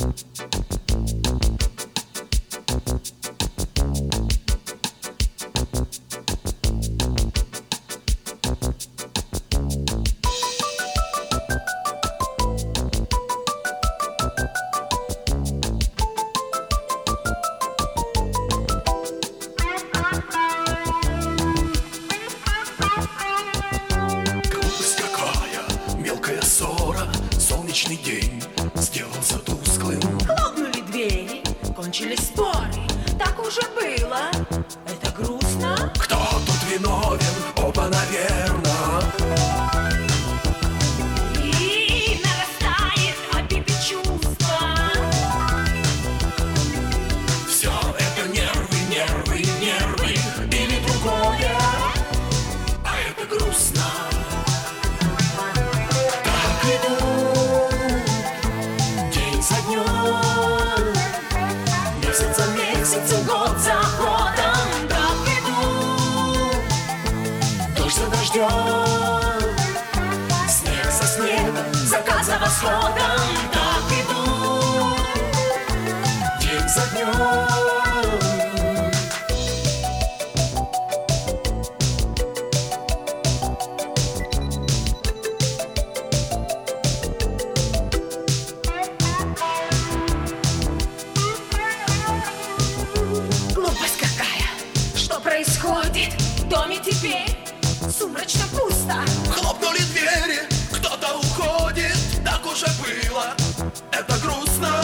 Солнечный день сделался тусклым. Хлопнули двери, кончились споры. Так уже было, это грустно. Кто тут виновен? Оба, наверно. И нарастает обиды чувства. Все это нервы, нервы, нервы или другое, а это грустно. Так идут день за днем, месяц за месяцем, год за годом. Так идут дождь за дождем, снег за снегом, закат за восходом. Так идут день за днем. Глупость какая, что происходит в доме теперь? Сумрачно пусто. Хлопнули двери, кто-то уходит. Так уже было, это грустно.